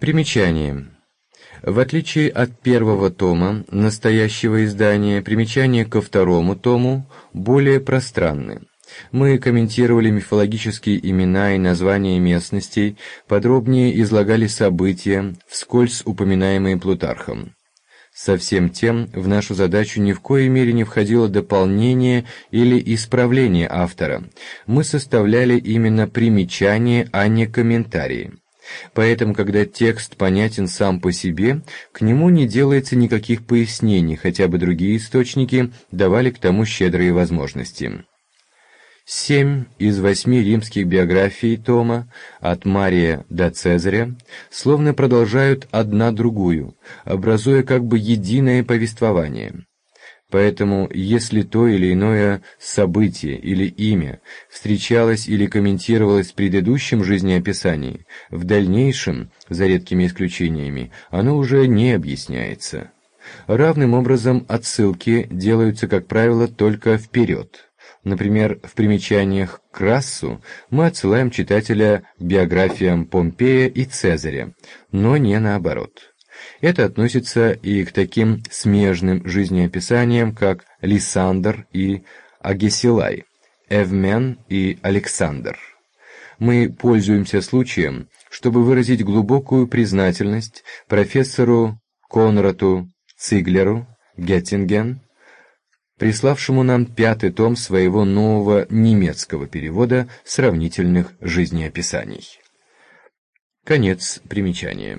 Примечание. В отличие от первого тома настоящего издания, примечания ко второму тому более пространны. Мы комментировали мифологические имена и названия местностей, подробнее излагали события, вскользь упоминаемые Плутархом. Со всем тем в нашу задачу ни в коей мере не входило дополнение или исправление автора. Мы составляли именно примечания, а не комментарии. Поэтому, когда текст понятен сам по себе, к нему не делается никаких пояснений, хотя бы другие источники давали к тому щедрые возможности. 7 из 8 римских биографий тома, от Мария до Цезаря, словно продолжают одна другую, образуя как бы единое повествование. Поэтому, если то или иное событие или имя встречалось или комментировалось в предыдущем жизнеописании, в дальнейшем, за редкими исключениями, оно уже не объясняется. Равным образом отсылки делаются, как правило, только вперед. Например, в примечаниях к Крассу мы отсылаем читателя к биографиям Помпея и Цезаря, но не наоборот. Это относится и к таким смежным жизнеописаниям, как Лисандр и Агесилай, Эвмен и Александр. Мы пользуемся случаем, чтобы выразить глубокую признательность профессору Конраду Циглеру, Геттинген, приславшему нам 5-й том своего нового немецкого перевода сравнительных жизнеописаний. Конец примечания.